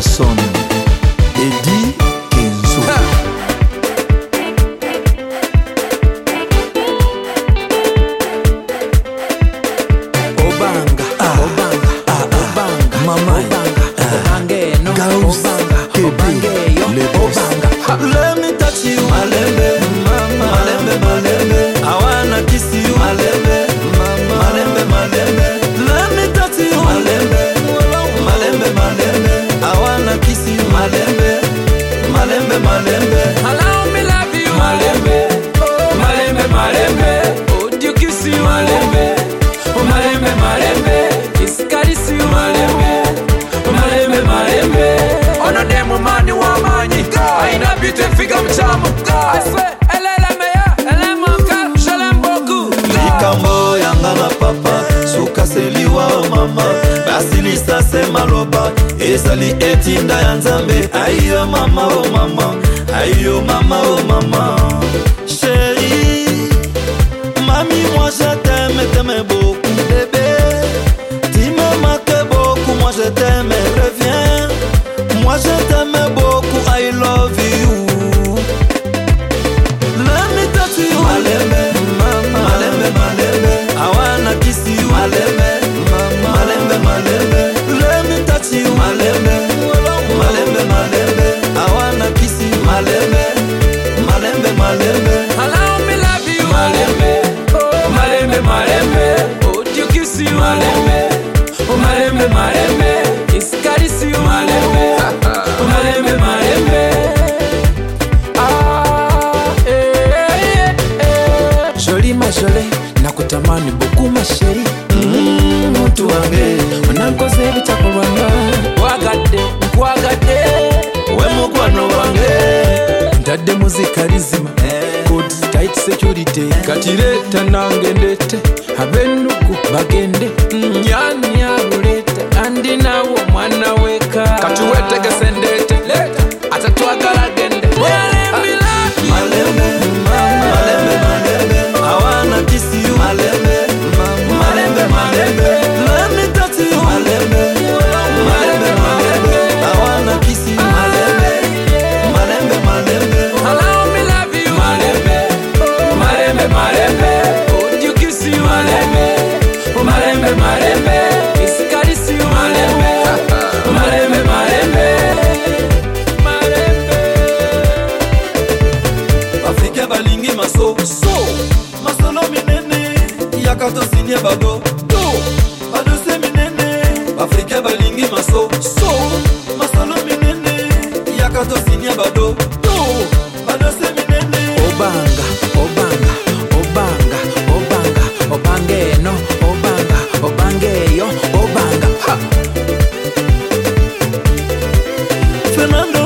Son Eddie Kenzo Obanga Obanga Mama Obanga Gaus Obanga Let me touch you Malembe Malembe Malembe I wanna kiss you Malembe Malembe Malembe Let me touch you Malembe Malembe Malembe I wanna kiss you Malembe Malembe Malembe Allow me love you Malembe Malembe Malembe Oh do you kiss you Malembe Malembe Malembe Iskarisi you Malembe Malembe Malembe Ono demo mani wa manyi Aina beauty figure mchamu I swear elle est la meilleure Elle est mon cœur Je l'aime beaucoup Likambo yanga na papa Suka seliwa o mama Basilisa se maloba Ezali etinda ya nzambe Ayo mama o mama Ayo mama o mama Chérie Mami moi je t'aime beaucoup bébé Tu me manques beaucoup Moi je t'aime reviens Moi je t'aime beaucoup I love you Let me touch you Malembe Malembe Malembe I wanna kiss you Malembe Malembe Malembe Let me touch you Malembe Malembe Malembe I wanna kiss you Malembe Malembe Malembe Allow me love you Malembe Malembe Malembe Oh do you kiss you Malembe Malembe Malembe Iskarisi you Malembe Malembe Malembe Jolie ma jolie Nakutamani beaucoup ma chérie Muntu wange Unankoze bitakulwanga Wagade Nkwagade We mukwano wange Ntadde muzika lizima Code tight security Katireta nange ndete Abenugu bagende Nyani abulete Andi nawo mwana weka Katuwetegese ndete Atatwagala gende Malembe Malembe Malembe I wanna kiss you Malembe Malembe Malembe Let me touch you Malembe Malembe Malembe I wanna kiss you Malembe Malembe Malembe Allow me love you Malembe Malembe Malembe Oh do you kiss you Malembe Malembe Malembe Iskarisi you Malembe Malembe Malembe Malembe Afrika balingi maso Masolo minene Yakato sinye bado Bado se minene Afrika balingi maso Masolo minene Yakato sinye bado Bado se minene Obanga Obanga Obanga Obanga Obangeno Obanga Obangeyo Obanga Fernando